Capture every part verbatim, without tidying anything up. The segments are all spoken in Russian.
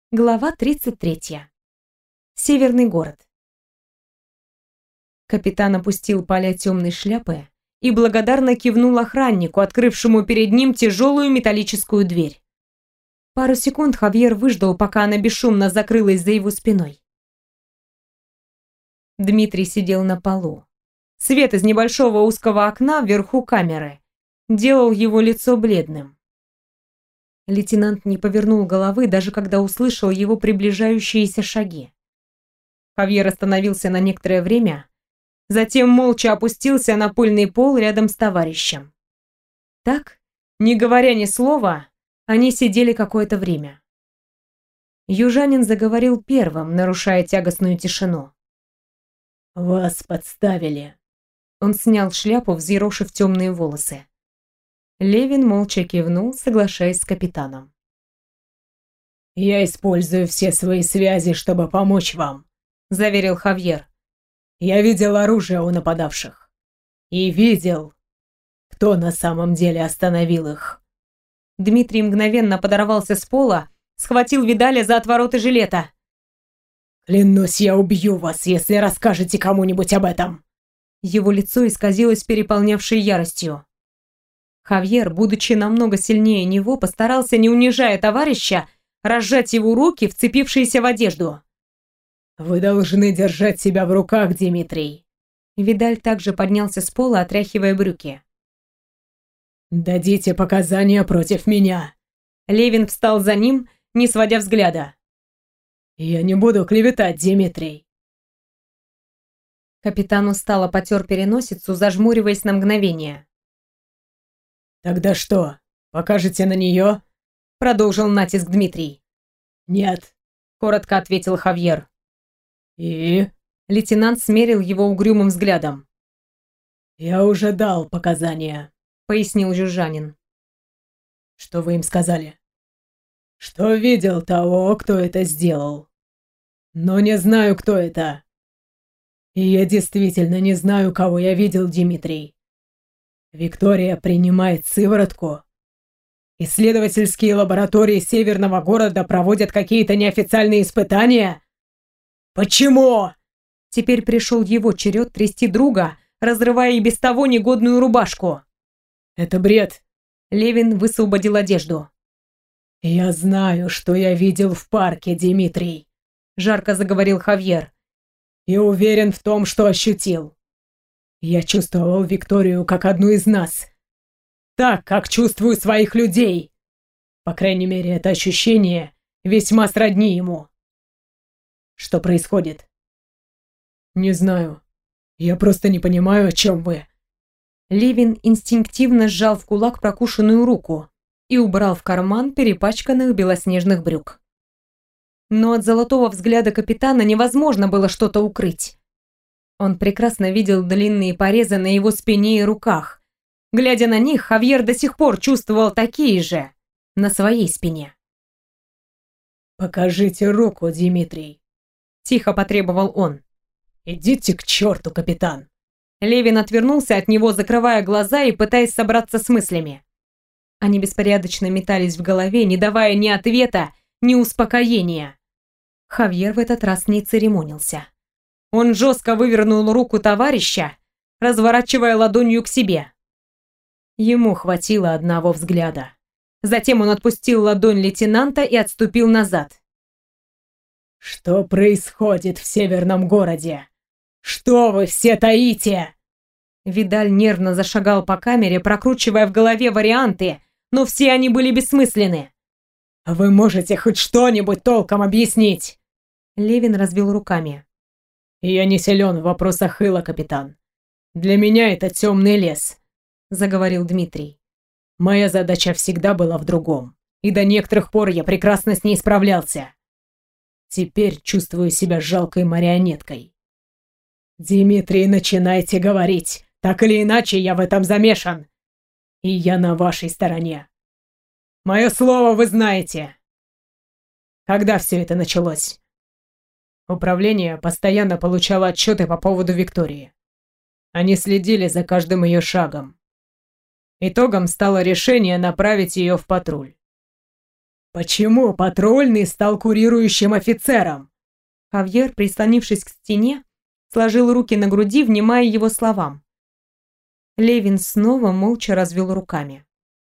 Глава тридцать третья. Северный город. Капитан опустил поля темной шляпы и благодарно кивнул охраннику, открывшему перед ним тяжелую металлическую дверь. Пару секунд Хавьер выждал, пока она бесшумно закрылась за его спиной. Дмитрий сидел на полу. Свет из небольшого узкого окна вверху камеры делал его лицо бледным. Лейтенант не повернул головы, даже когда услышал его приближающиеся шаги. Хавьер остановился на некоторое время, затем молча опустился на пыльный пол рядом с товарищем. Так, не говоря ни слова, они сидели какое-то время. Южанин заговорил первым, нарушая тягостную тишину. «Вас подставили». Он снял шляпу, взъерошив темные волосы. Левин молча кивнул, соглашаясь с капитаном. «Я использую все свои связи, чтобы помочь вам», — заверил Хавьер. «Я видел оружие у нападавших. И видел, кто на самом деле остановил их». Дмитрий мгновенно подорвался с пола, схватил Видаля за отвороты жилета. «Клянусь, я убью вас, если расскажете кому-нибудь об этом». Его лицо исказилось переполнявшей яростью. Хавьер, будучи намного сильнее него, постарался, не унижая товарища, разжать его руки, вцепившиеся в одежду. «Вы должны держать себя в руках, Дмитрий». Видаль также поднялся с пола, отряхивая брюки. «Дадите показания против меня». Левин встал за ним, не сводя взгляда. «Я не буду клеветать, Дмитрий». Капитан устало потер переносицу, зажмуриваясь на мгновение. «Тогда что, покажете на нее?» — продолжил натиск Дмитрий. «Нет», — коротко ответил Хавьер. «И?» — лейтенант смерил его угрюмым взглядом. «Я уже дал показания», — пояснил южанин. «Что вы им сказали?» «Что видел того, кто это сделал. Но не знаю, кто это. И я действительно не знаю, кого я видел, Дмитрий. Виктория принимает сыворотку. Исследовательские лаборатории Северного города проводят какие-то неофициальные испытания. Почему?» Теперь пришел его черед трясти друга, разрывая и без того негодную рубашку. «Это бред». Левин высвободил одежду. «Я знаю, что я видел в парке, Дмитрий», — жарко заговорил Хавьер. «И уверен в том, что ощутил. Я чувствовал Викторию как одну из нас. Так, как чувствую своих людей. По крайней мере, это ощущение весьма сродни ему». «Что происходит?» «Не знаю. Я просто не понимаю, о чем вы». Левин инстинктивно сжал в кулак прокушенную руку и убрал в карман перепачканных белоснежных брюк. Но от золотого взгляда капитана невозможно было что-то укрыть. Он прекрасно видел длинные порезы на его спине и руках. Глядя на них, Хавьер до сих пор чувствовал такие же на своей спине. «Покажите руку, Дмитрий», — тихо потребовал он. «Идите к черту, капитан». Левин отвернулся от него, закрывая глаза и пытаясь собраться с мыслями. Они беспорядочно метались в голове, не давая ни ответа, ни успокоения. Хавьер в этот раз не церемонился. Он жестко вывернул руку товарища, разворачивая ладонью к себе. Ему хватило одного взгляда. Затем он отпустил ладонь лейтенанта и отступил назад. «Что происходит в Северном городе? Что вы все таите?» Видаль нервно зашагал по камере, прокручивая в голове варианты, но все они были бессмысленны. «Вы можете хоть что-нибудь толком объяснить?» Левин развел руками. «Я не силен в вопросах Хыла, капитан. Для меня это темный лес», — заговорил Дмитрий. «Моя задача всегда была в другом, и до некоторых пор я прекрасно с ней справлялся. Теперь чувствую себя жалкой марионеткой». «Дмитрий, начинайте говорить. Так или иначе, я в этом замешан. И я на вашей стороне. Мое слово вы знаете. Когда все это началось?» Управление постоянно получало отчеты по поводу Виктории. Они следили за каждым ее шагом. Итогом стало решение направить ее в патруль. Почему патрульный стал курирующим офицером? Хавьер, прислонившись к стене, сложил руки на груди, внимая его словам. Левин снова молча развел руками.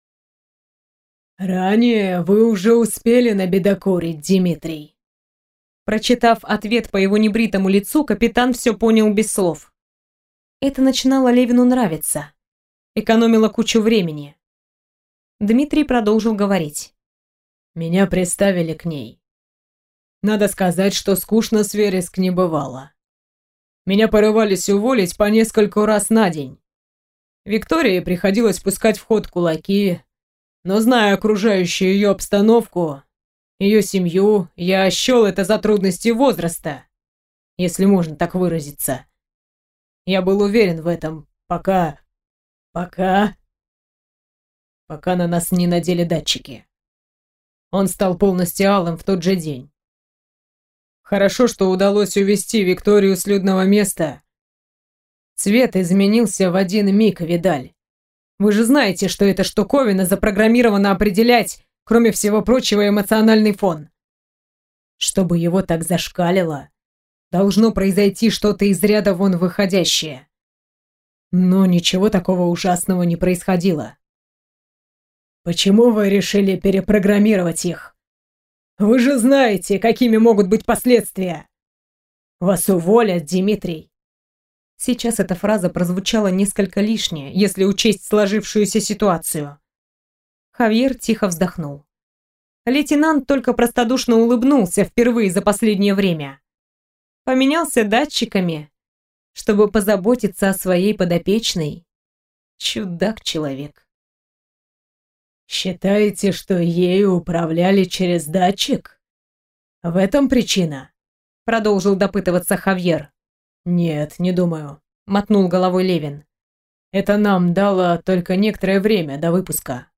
«Ранее вы уже успели набедокурить, Дмитрий». Прочитав ответ по его небритому лицу, капитан все понял без слов. Это начинало Левину нравиться. Экономило кучу времени. Дмитрий продолжил говорить. «Меня приставили к ней. Надо сказать, что скучно с Вереск не бывало. Меня порывались уволить по нескольку раз на день. Виктории приходилось пускать в ход кулаки, но, зная окружающую ее обстановку, ее семью, я счел это за трудности возраста, если можно так выразиться. Я был уверен в этом, пока... пока... пока на нас не надели датчики. Он стал полностью алым в тот же день. Хорошо, что удалось увести Викторию с людного места. Цвет изменился в один миг, Видаль. Вы же знаете, что эта штуковина запрограммирована определять, кроме всего прочего, эмоциональный фон. Чтобы его так зашкалило, должно произойти что-то из ряда вон выходящее. Но ничего такого ужасного не происходило. Почему вы решили перепрограммировать их? Вы же знаете, какими могут быть последствия. Вас уволят, Дмитрий. Сейчас эта фраза прозвучала несколько лишняя, если учесть сложившуюся ситуацию. Хавьер тихо вздохнул. Лейтенант только простодушно улыбнулся впервые за последнее время. Поменялся датчиками, чтобы позаботиться о своей подопечной. Чудак-человек. Считаете, что ею управляли через датчик? В этом причина? Продолжил допытываться Хавьер. Нет, не думаю. Мотнул головой Левин. Это нам дало только некоторое время до выпуска.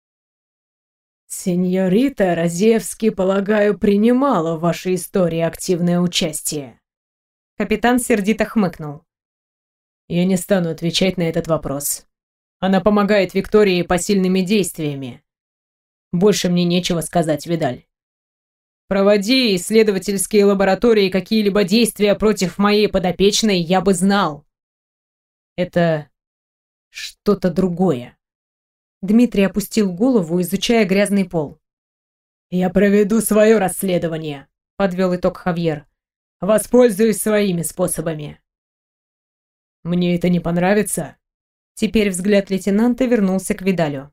Сеньорита Розевский, полагаю, принимала в вашей истории активное участие. Капитан сердито хмыкнул. Я не стану отвечать на этот вопрос. Она помогает Виктории посильными действиями. Больше мне нечего сказать, Видаль. Проводи исследовательские лаборатории какие-либо действия против моей подопечной, я бы знал. Это что-то другое. Дмитрий опустил голову, изучая грязный пол. Я проведу свое расследование, подвел итог Хавьер. Воспользуюсь своими способами. Мне это не понравится. Теперь взгляд лейтенанта вернулся к Видалю.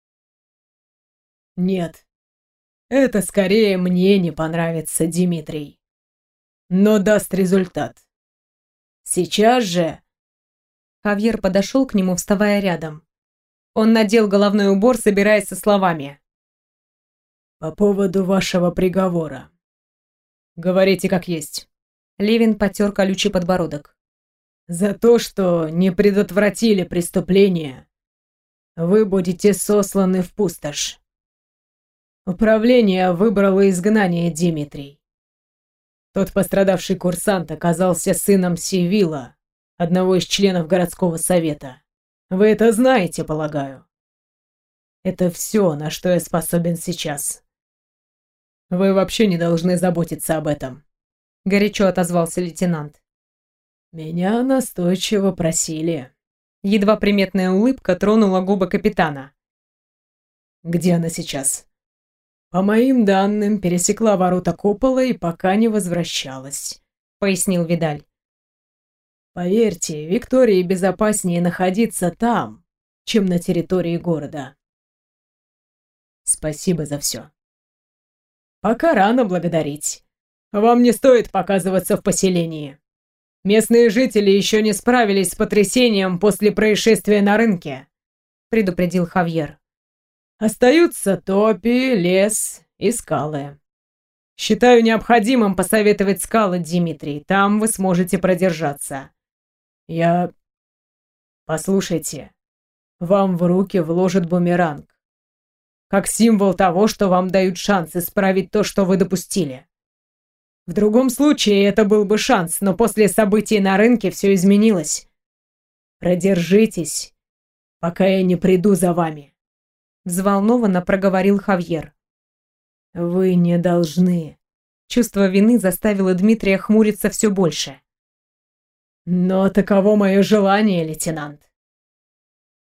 Нет, это скорее мне не понравится, Дмитрий. Но даст результат. Сейчас же... Хавьер подошел к нему, вставая рядом. Он надел головной убор, собираясь со словами. По поводу вашего приговора. Говорите как есть. Левин потер колючий подбородок. За то, что не предотвратили преступление, вы будете сосланы в пустошь. Управление выбрало изгнание, Дмитрий. Тот пострадавший курсант оказался сыном Сивила, одного из членов городского совета. Вы это знаете, полагаю. Это все, на что я способен сейчас. Вы вообще не должны заботиться об этом. Горячо отозвался лейтенант. Меня настойчиво просили. Едва приметная улыбка тронула губы капитана. Где она сейчас? По моим данным, пересекла ворота купола и пока не возвращалась, пояснил Видаль. Поверьте, Виктории безопаснее находиться там, чем на территории города. Спасибо за все. Пока рано благодарить. Вам не стоит показываться в поселении. Местные жители еще не справились с потрясением после происшествия на рынке, предупредил Хавьер. Остаются топи, лес и скалы. Считаю необходимым посоветовать скалы, Дмитрий. Там вы сможете продержаться. Я... Послушайте, вам в руки вложат бумеранг. Как символ того, что вам дают шанс исправить то, что вы допустили. В другом случае это был бы шанс, но после событий на рынке все изменилось. Продержитесь, пока я не приду за вами. Взволнованно проговорил Хавьер. Вы не должны. Чувство вины заставило Дмитрия хмуриться все больше. Но таково мое желание, лейтенант.